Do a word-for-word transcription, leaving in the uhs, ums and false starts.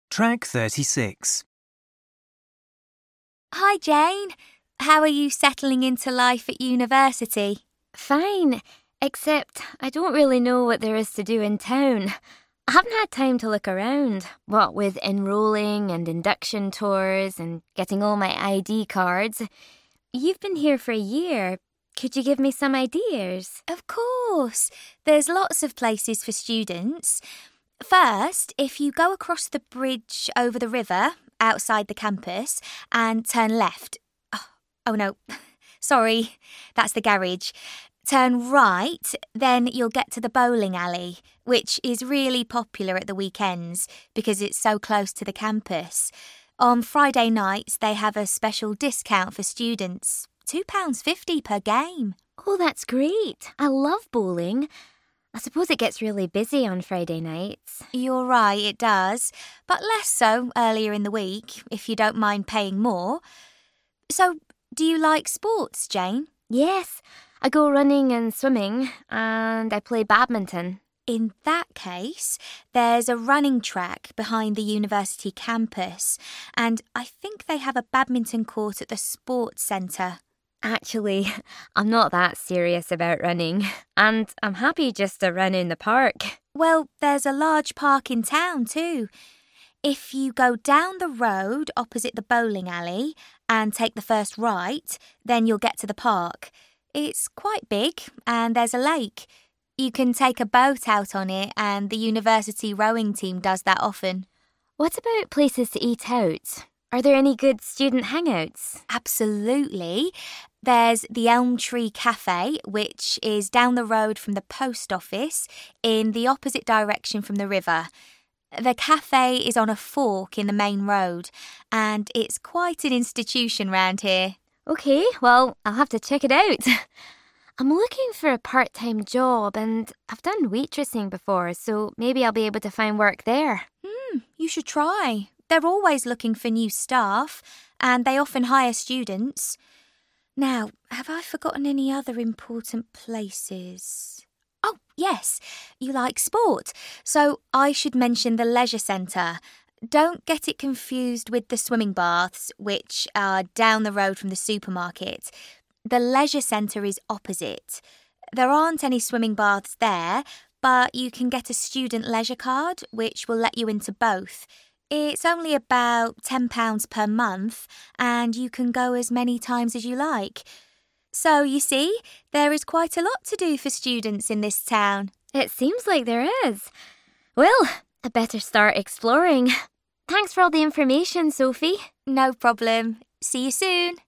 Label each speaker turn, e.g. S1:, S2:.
S1: Track thirty-six.
S2: Hi, Jane. How are you settling into life at university?
S3: Fine, except I don't really know what there is to do in town. I haven't had time to look around, what with enrolling and induction tours and getting all my I D cards. You've been here for a year. Could you give me some ideas?
S2: Of course. There's lots of places for students. First, if you go across the bridge over the river outside the campus and turn left. Oh, oh no, sorry, that's the garage. Turn right, then you'll get to the bowling alley, which is really popular at the weekends because it's so close to the campus. On Friday nights, they have a special discount for students, two pounds fifty per game.
S3: Oh, that's great. I love bowling. I suppose it gets really busy on Friday nights.
S2: You're right, it does, but less so earlier in the week, if you don't mind paying more. So, do you like sports, Jane?
S3: Yes, I go running and swimming, and I play badminton.
S2: In that case, there's a running track behind the university campus, and I think they have a badminton court at the sports centre.
S3: Actually, I'm not that serious about running, and I'm happy just to run in the park.
S2: Well, there's a large park in town too. If you go down the road opposite the bowling alley and take the first right, then you'll get to the park. It's quite big and there's a lake. You can take a boat out on it and the university rowing team does that often.
S3: What about places to eat out? Are there any good student hangouts?
S2: Absolutely. There's the Elm Tree Cafe, which is down the road from the post office in the opposite direction from the river. The cafe is on a fork in the main road and it's quite an institution round here.
S3: OK, well, I'll have to check it out. I'm looking for a part-time job and I've done waitressing before, so maybe I'll be able to find work there.
S2: Hmm, you should try. They're always looking for new staff and they often hire students. Now, have I forgotten any other important places? Oh, yes, you like sport, so I should mention the leisure centre. Don't get it confused with the swimming baths, which are down the road from the supermarket. The leisure centre is opposite. There aren't any swimming baths there, but you can get a student leisure card, which will let you into both. It's only about ten pounds per month, and you can go as many times as you like. So, you see, there is quite a lot to do for students in this town.
S3: It seems like there is. Well, I better start exploring. Thanks for all the information, Sophie.
S2: No problem. See you soon.